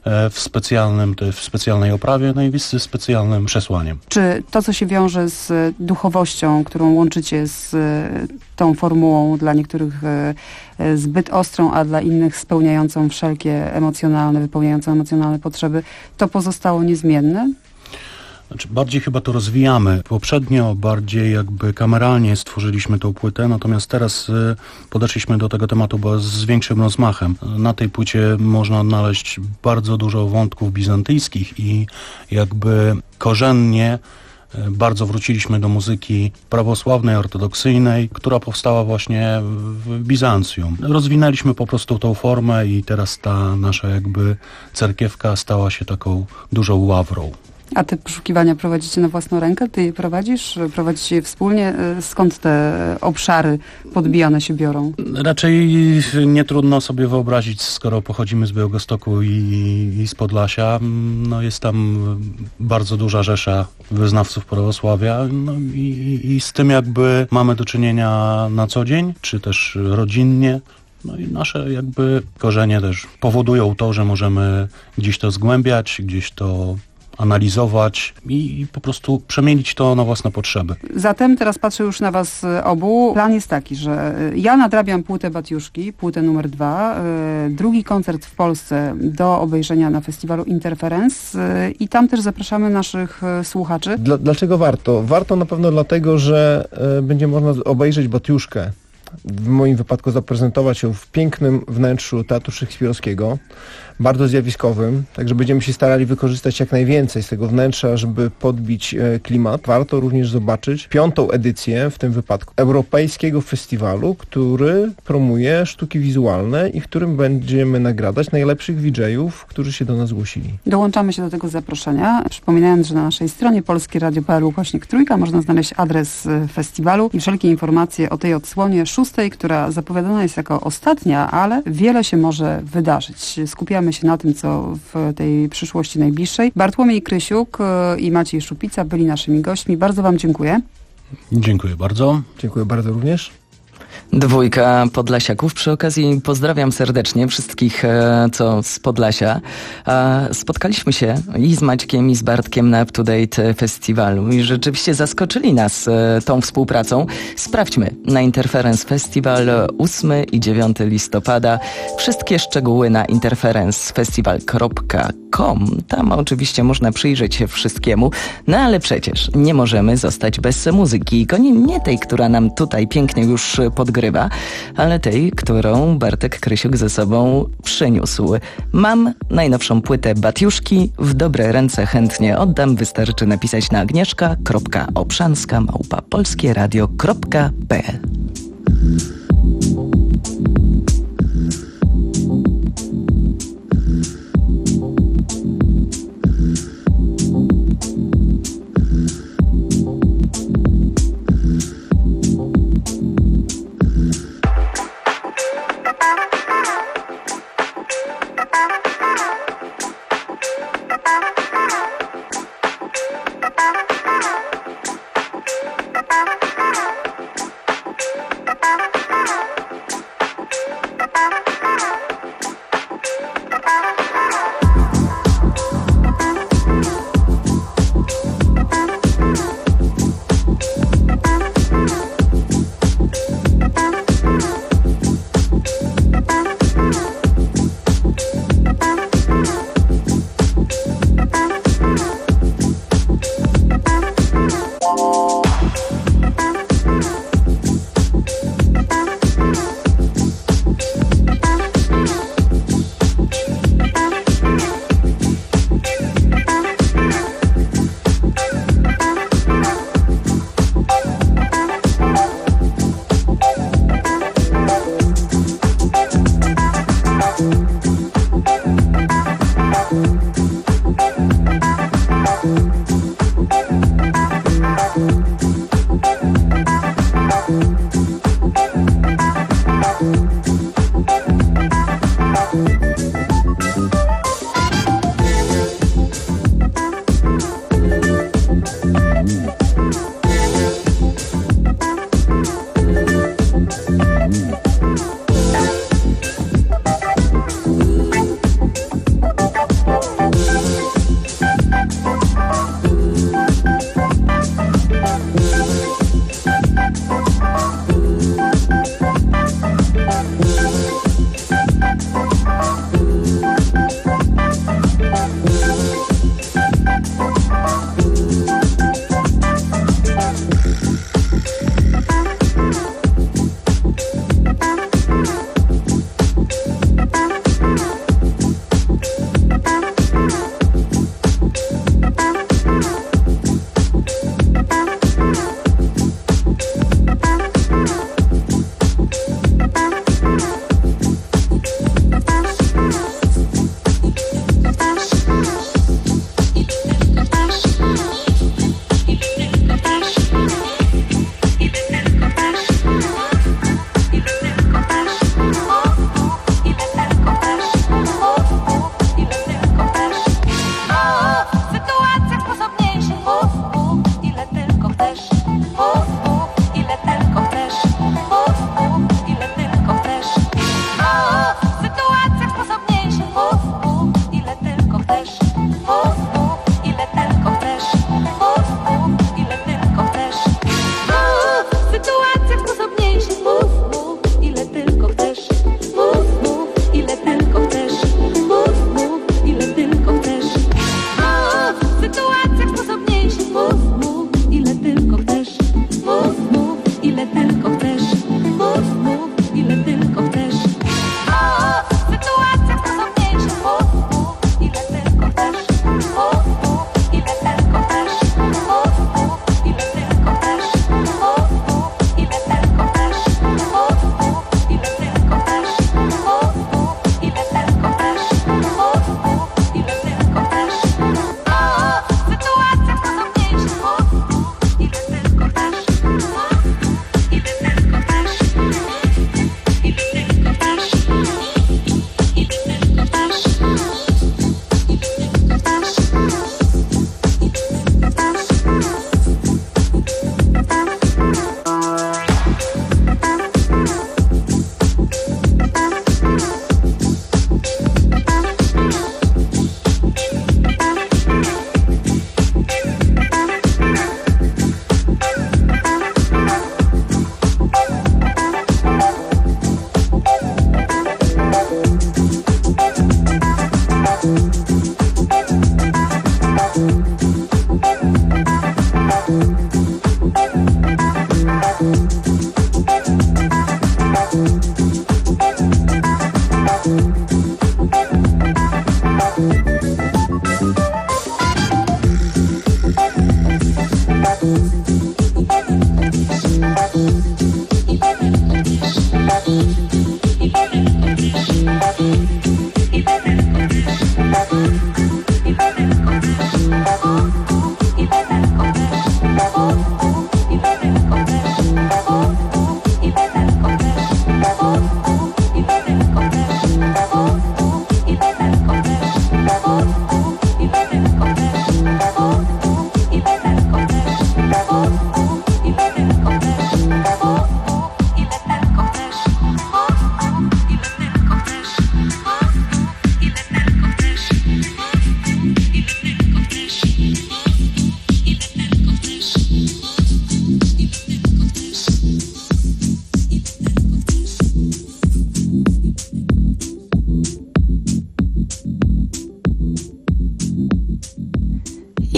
w specjalnym, w specjalnej oprawie, no i z specjalnym przesłaniem. Czy to, co się wiąże z duchowością, którą łączycie z tą formułą dla niektórych zbyt ostrą, a dla innych spełniającą wszelkie emocjonalne, wypełniającą emocjonalne potrzeby, to pozostało niezmienne? Znaczy, bardziej chyba to rozwijamy. Poprzednio bardziej jakby kameralnie stworzyliśmy tą płytę, natomiast teraz y, podeszliśmy do tego tematu bo z większym rozmachem. Na tej płycie można odnaleźć bardzo dużo wątków bizantyjskich i jakby korzennie y, bardzo wróciliśmy do muzyki prawosławnej, ortodoksyjnej, która powstała właśnie w Bizancjum. Rozwinęliśmy po prostu tą formę i teraz ta nasza jakby cerkiewka stała się taką dużą ławrą. A te poszukiwania prowadzicie na własną rękę? Ty je prowadzisz? Prowadzicie je wspólnie? Skąd te obszary podbijane się biorą? Raczej nie trudno sobie wyobrazić, skoro pochodzimy z Białegostoku i, i z Podlasia. No jest tam bardzo duża rzesza wyznawców prawosławia no i, i z tym jakby mamy do czynienia na co dzień, czy też rodzinnie. No i nasze jakby korzenie też powodują to, że możemy gdzieś to zgłębiać, gdzieś to analizować i, i po prostu przemienić to na własne potrzeby. Zatem teraz patrzę już na was obu. Plan jest taki, że ja nadrabiam płytę Batiuszki, płytę numer dwa, drugi koncert w Polsce do obejrzenia na festiwalu Interference i tam też zapraszamy naszych słuchaczy. Dla, dlaczego warto? Warto na pewno dlatego, że y, będzie można obejrzeć Batiuszkę. W moim wypadku zaprezentować ją w pięknym wnętrzu Teatru Szekspirowskiego, bardzo zjawiskowym, także będziemy się starali wykorzystać jak najwięcej z tego wnętrza, żeby podbić e, klimat. Warto również zobaczyć piątą edycję, w tym wypadku, Europejskiego Festiwalu, który promuje sztuki wizualne i w którym będziemy nagradzać najlepszych V J-ów, którzy się do nas zgłosili. Dołączamy się do tego zaproszenia, przypominając, że na naszej stronie polskie radio kropka p l ukośnik trójka można znaleźć adres festiwalu i wszelkie informacje o tej odsłonie szóstej, która zapowiadana jest jako ostatnia, ale wiele się może wydarzyć. Skupiamy skupiamy się na tym, co w tej przyszłości najbliższej. Bartłomiej Krysiuk i Maciej Szupica byli naszymi gośćmi. Bardzo wam dziękuję. Dziękuję bardzo. Dziękuję bardzo również. Dwójka Podlasiaków. Przy okazji pozdrawiam serdecznie wszystkich, co z Podlasia. Spotkaliśmy się i z Maćkiem, i z Bartkiem na Up to Date Festiwalu i rzeczywiście zaskoczyli nas tą współpracą. Sprawdźmy na Interference Festival ósmego i dziewiątego listopada. Wszystkie szczegóły na interference festival kropka com. Tam oczywiście można przyjrzeć się wszystkiemu, no ale przecież nie możemy zostać bez muzyki. Nie, nie tej, która nam tutaj pięknie już podgrywa, ale tej, którą Bartek Krysiuk ze sobą przyniósł. Mam najnowszą płytę Batiuszki, w dobre ręce chętnie oddam, wystarczy napisać na agnieszka kropka obszanska małpa polskieradio kropka p l.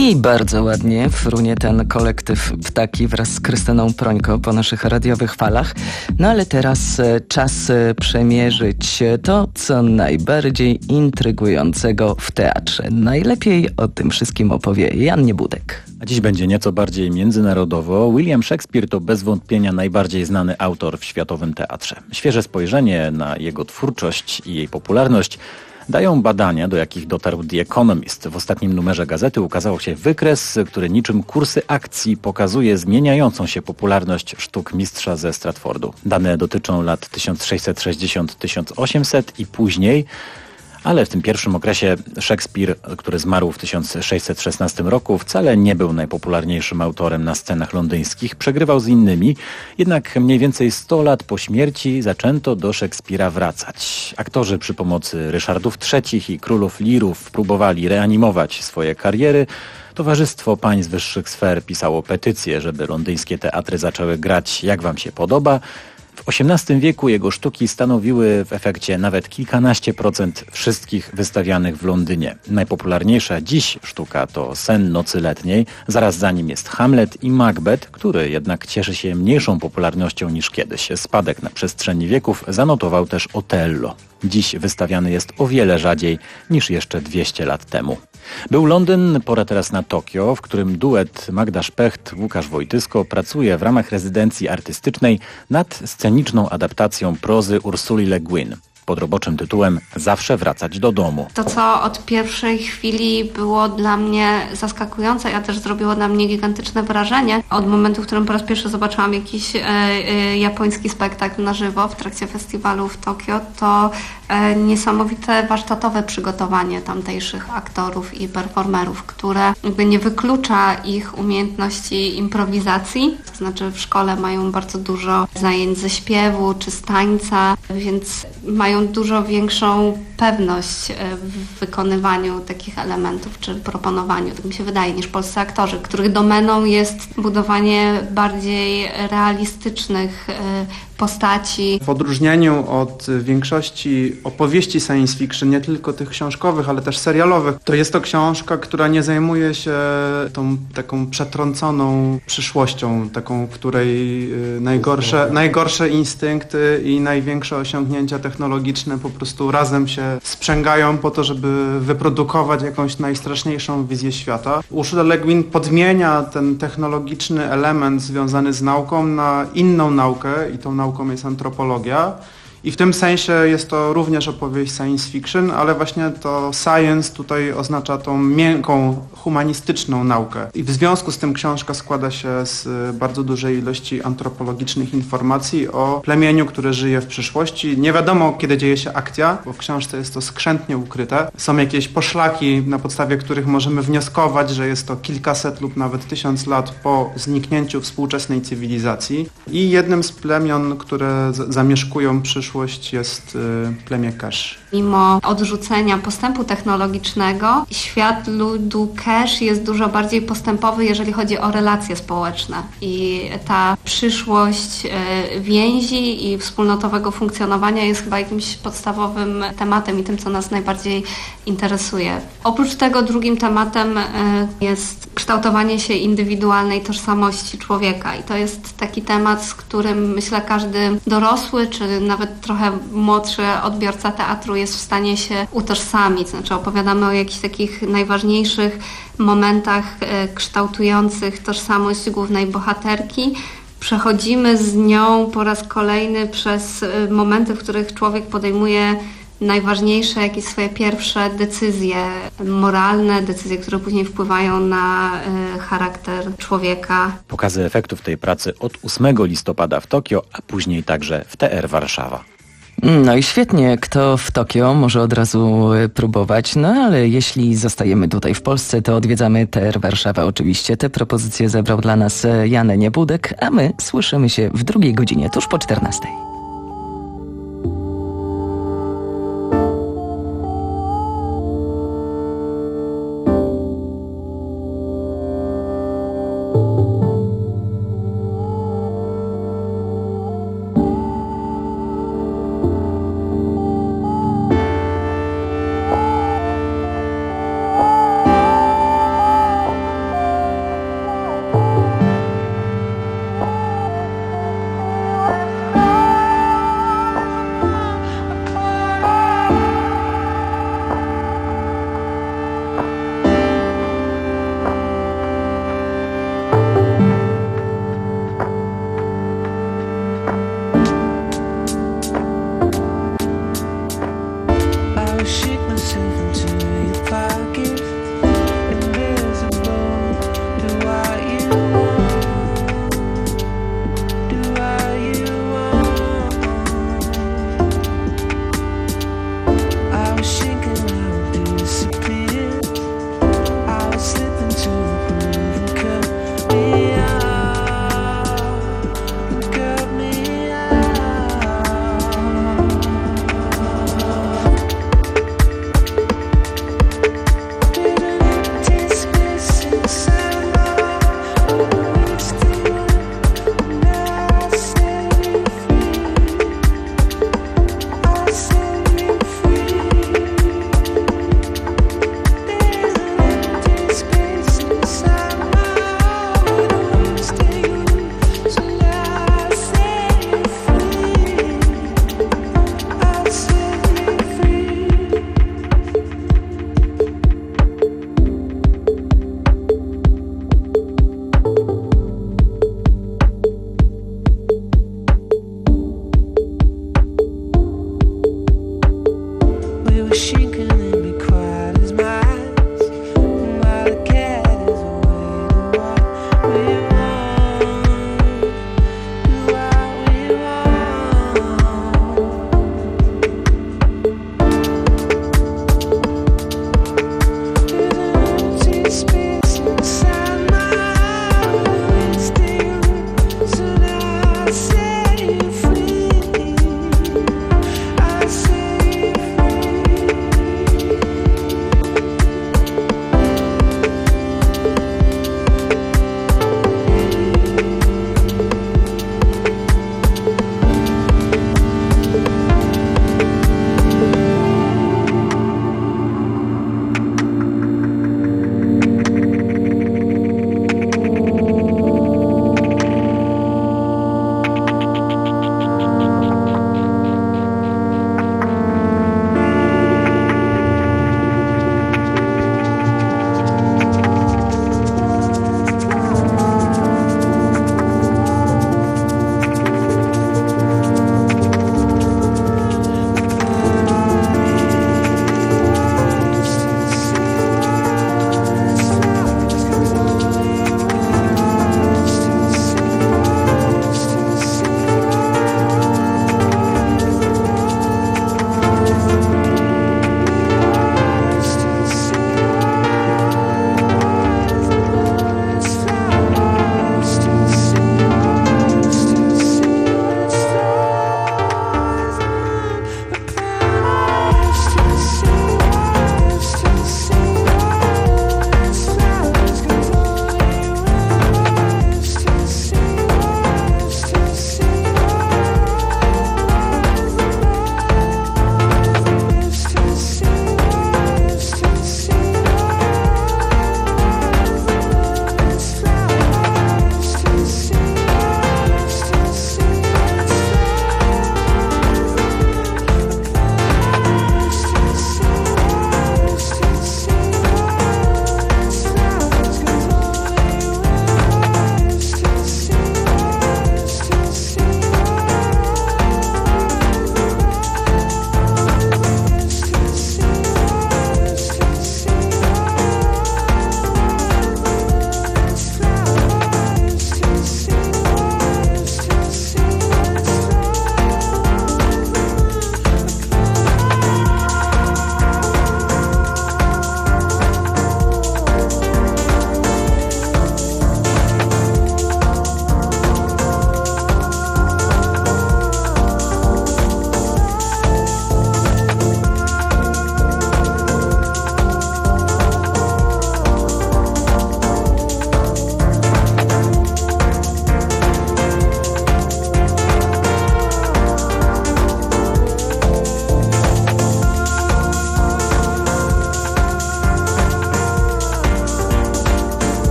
I bardzo ładnie frunie ten kolektyw Ptaki wraz z Krystyną Prońko po naszych radiowych falach. No ale teraz e, czas e, przemierzyć to, co najbardziej intrygującego w teatrze. Najlepiej o tym wszystkim opowie Jan Niebudek. A dziś będzie nieco bardziej międzynarodowo. William Shakespeare to bez wątpienia najbardziej znany autor w światowym teatrze. Świeże spojrzenie na jego twórczość i jej popularność dają badania, do jakich dotarł The Economist. W ostatnim numerze gazety ukazał się wykres, który niczym kursy akcji pokazuje zmieniającą się popularność sztuk mistrza ze Stratfordu. Dane dotyczą lat tysiąc sześćset sześćdziesiąt do tysiąc osiemset i później. Ale w tym pierwszym okresie Szekspir, który zmarł w tysiąc sześćset szesnastym roku, wcale nie był najpopularniejszym autorem na scenach londyńskich. Przegrywał z innymi, jednak mniej więcej sto lat po śmierci zaczęto do Szekspira wracać. Aktorzy przy pomocy Ryszardów trzecich i królów Lirów próbowali reanimować swoje kariery. Towarzystwo pań z wyższych sfer pisało petycje, żeby londyńskie teatry zaczęły grać jak wam się podoba. W osiemnastym wieku jego sztuki stanowiły w efekcie nawet kilkanaście procent wszystkich wystawianych w Londynie. Najpopularniejsza dziś sztuka to Sen nocy letniej, zaraz za nim jest Hamlet i Macbeth, który jednak cieszy się mniejszą popularnością niż kiedyś. Spadek na przestrzeni wieków zanotował też Otello. Dziś wystawiany jest o wiele rzadziej niż jeszcze dwieście lat temu. Był Londyn, pora teraz na Tokio, w którym duet Magda Specht-Łukasz Wojtysko pracuje w ramach rezydencji artystycznej nad sceniczną adaptacją prozy Ursuli Le Guin pod roboczym tytułem Zawsze wracać do domu. To, co od pierwszej chwili było dla mnie zaskakujące, a też zrobiło na mnie gigantyczne wrażenie, od momentu, w którym po raz pierwszy zobaczyłam jakiś e, e, japoński spektakl na żywo w trakcie festiwalu w Tokio, to e, niesamowite warsztatowe przygotowanie tamtejszych aktorów i performerów, które jakby nie wyklucza ich umiejętności improwizacji. To znaczy w szkole mają bardzo dużo zajęć ze śpiewu czy z tańca, więc mają dużo większą pewność w wykonywaniu takich elementów, czy proponowaniu, tak mi się wydaje, niż polscy aktorzy, których domeną jest budowanie bardziej realistycznych postaci. W odróżnieniu od większości opowieści science fiction, nie tylko tych książkowych, ale też serialowych, to jest to książka, która nie zajmuje się tą taką przetrąconą przyszłością, taką, w której najgorsze, najgorsze instynkty i największe osiągnięcia technologiczne po prostu razem się sprzęgają po to, żeby wyprodukować jakąś najstraszniejszą wizję świata. Ursula Le Guin podmienia ten technologiczny element związany z nauką na inną naukę i tą nauką jest antropologia. I w tym sensie jest to również opowieść science fiction, ale właśnie to science tutaj oznacza tą miękką, humanistyczną naukę. I w związku z tym książka składa się z bardzo dużej ilości antropologicznych informacji o plemieniu, które żyje w przyszłości. Nie wiadomo, kiedy dzieje się akcja, bo w książce jest to skrzętnie ukryte. Są jakieś poszlaki, na podstawie których możemy wnioskować, że jest to kilkaset lub nawet tysiąc lat po zniknięciu współczesnej cywilizacji. I jednym z plemion, które z- zamieszkują przyszłość, jest y, plemię Cash. Mimo odrzucenia postępu technologicznego, świat ludu Cash jest dużo bardziej postępowy, jeżeli chodzi o relacje społeczne. I ta przyszłość y, więzi i wspólnotowego funkcjonowania jest chyba jakimś podstawowym tematem i tym, co nas najbardziej interesuje. Oprócz tego drugim tematem y, jest kształtowanie się indywidualnej tożsamości człowieka. I to jest taki temat, z którym myślę każdy dorosły, czy nawet trochę młodszy odbiorca teatru jest w stanie się utożsamić. Znaczy opowiadamy o jakichś takich najważniejszych momentach e, kształtujących tożsamość głównej bohaterki. Przechodzimy z nią po raz kolejny przez e, momenty, w których człowiek podejmuje najważniejsze jakieś swoje pierwsze decyzje moralne, decyzje, które później wpływają na y, charakter człowieka. Pokazy efektów tej pracy od ósmego listopada w Tokio, a później także w T R Warszawa. No i świetnie, kto w Tokio może od razu próbować, no ale jeśli zostajemy tutaj w Polsce, to odwiedzamy T R Warszawa oczywiście. Te propozycje zebrał dla nas Jan Niebudek, a my słyszymy się w drugiej godzinie, tuż po czternastej.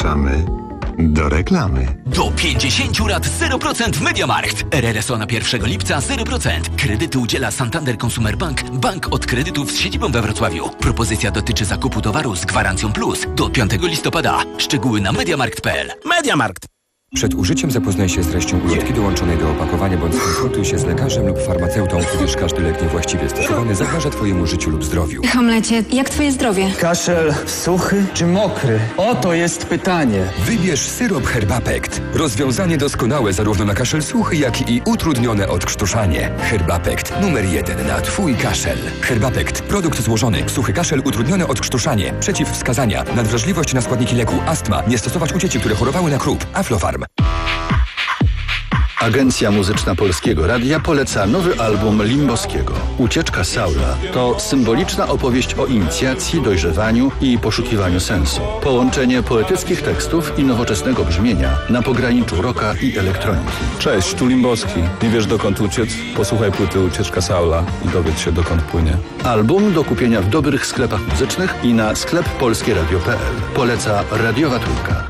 Zapraszamy do reklamy. Do pięćdziesiąt lat zero procent w MediaMarkt. R R S O na pierwszego lipca zero procent. Kredyty udziela Santander Consumer Bank, bank od kredytów z siedzibą we Wrocławiu. Propozycja dotyczy zakupu towaru z gwarancją plus do piątego listopada. Szczegóły na mediamarkt kropka p l. MediaMarkt. Przed użyciem zapoznaj się z treścią ulotki dołączonej do opakowania bądź skonsultuj się z lekarzem lub farmaceutą, gdyż każdy lek niewłaściwie stosowany zagraża Twojemu życiu lub zdrowiu. Hamlecie, jak Twoje zdrowie? Kaszel suchy czy mokry? Oto jest pytanie. Wybierz syrop Herbapekt. Rozwiązanie doskonałe zarówno na kaszel suchy, jak i utrudnione odkrztuszanie. Herbapekt. Numer jeden na Twój kaszel. Herbapekt. Produkt złożony. Suchy kaszel, utrudnione odkrztuszanie. Przeciwwskazania. Nadwrażliwość na składniki leku. Astma. Nie stosować u dzieci, które chorowały na krup. Aflofarm. Agencja Muzyczna Polskiego Radia poleca nowy album Limboskiego. Ucieczka Saula to symboliczna opowieść o inicjacji, dojrzewaniu i poszukiwaniu sensu. Połączenie poetyckich tekstów i nowoczesnego brzmienia na pograniczu rocka i elektroniki. Cześć, tu Limboski. Nie wiesz dokąd uciec? Posłuchaj płyty Ucieczka Saula i dowiedz się dokąd płynie. Album do kupienia w dobrych sklepach muzycznych i na sklep polskieradio kropka p l. Poleca Radiowa Trójka.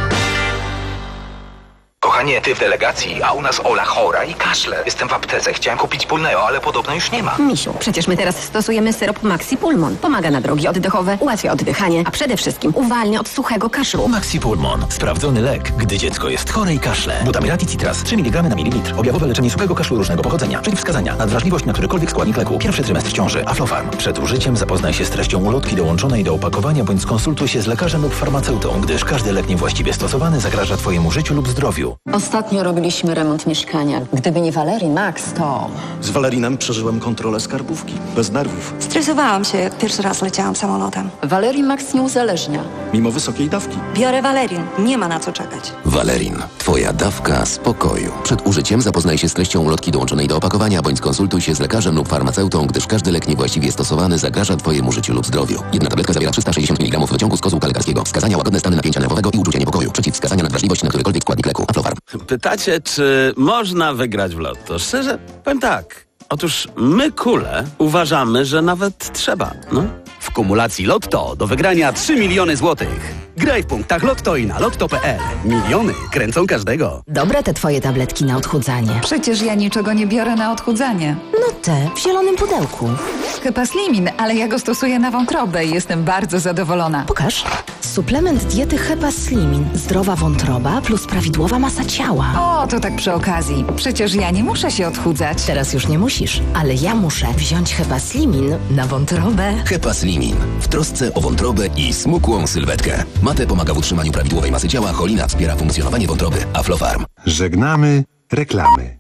Kochanie, ty w delegacji, a u nas Ola chora i kaszle. Jestem w aptece, chciałem kupić Pulneo, ale podobno już nie ma. Misiu, przecież my teraz stosujemy syrop Maxi Pulmon. Pomaga na drogi oddechowe, ułatwia oddychanie, a przede wszystkim uwalnia od suchego kaszlu. Maxi Pulmon. Sprawdzony lek, gdy dziecko jest chore i kaszle. Butamiraty Citras. trzy miligramy na mililitr. Objawowe leczenie suchego kaszlu różnego pochodzenia. Przeciwwskazania. Nadwrażliwość na którykolwiek składnik leku. Pierwszy trymestr ciąży. Aflofarm. Przed użyciem zapoznaj się z treścią ulotki dołączonej do opakowania bądź skonsultuj się z lekarzem lub farmaceutą, gdyż każdy lek niewłaściwie stosowany zagraża Twojemu życiu lub zdrowiu. Ostatnio robiliśmy remont mieszkania. Gdyby nie Valerii Max, to... Z Walerinem przeżyłem kontrolę skarbówki. Bez nerwów. Stresowałam się, jak pierwszy raz leciałam samolotem. Valerii Max nie uzależnia. Mimo wysokiej dawki. Biorę Valerin. Nie ma na co czekać. Valerin. Twoja dawka spokoju. Przed użyciem zapoznaj się z treścią ulotki dołączonej do opakowania, bądź skonsultuj się z lekarzem lub farmaceutą, gdyż każdy lek niewłaściwie stosowany zagraża Twojemu życiu lub zdrowiu. Jedna tabletka zawiera trzysta sześćdziesiąt miligramów wyciągu z kozłka lekarskiego. Wskazania: łagodne stany napięcia nerwowego i uczucie niepokoju. Przeciwwskazania: nadwrażliwość na którykolwiek składnik leku. Aflofarm. Pytacie, czy można wygrać w lotto? Szczerze, powiem tak. Otóż my, kule, uważamy, że nawet trzeba, no. W kumulacji Lotto do wygrania trzy miliony złotych. Graj w punktach Lotto i na lotto kropka p l. Miliony kręcą każdego. Dobre te twoje tabletki na odchudzanie. Przecież ja niczego nie biorę na odchudzanie. No te, w zielonym pudełku. Chyba Slimin, ale ja go stosuję na wątrobę i jestem bardzo zadowolona. Pokaż. Suplement diety Hepa Slimin. Zdrowa wątroba plus prawidłowa masa ciała. O, to tak przy okazji. Przecież ja nie muszę się odchudzać. Teraz już nie musisz, ale ja muszę wziąć Hepa Slimin na wątrobę. Hepa Slimin. W trosce o wątrobę i smukłą sylwetkę. Mate pomaga w utrzymaniu prawidłowej masy ciała, cholina wspiera funkcjonowanie wątroby. Aflofarm. Żegnamy reklamy.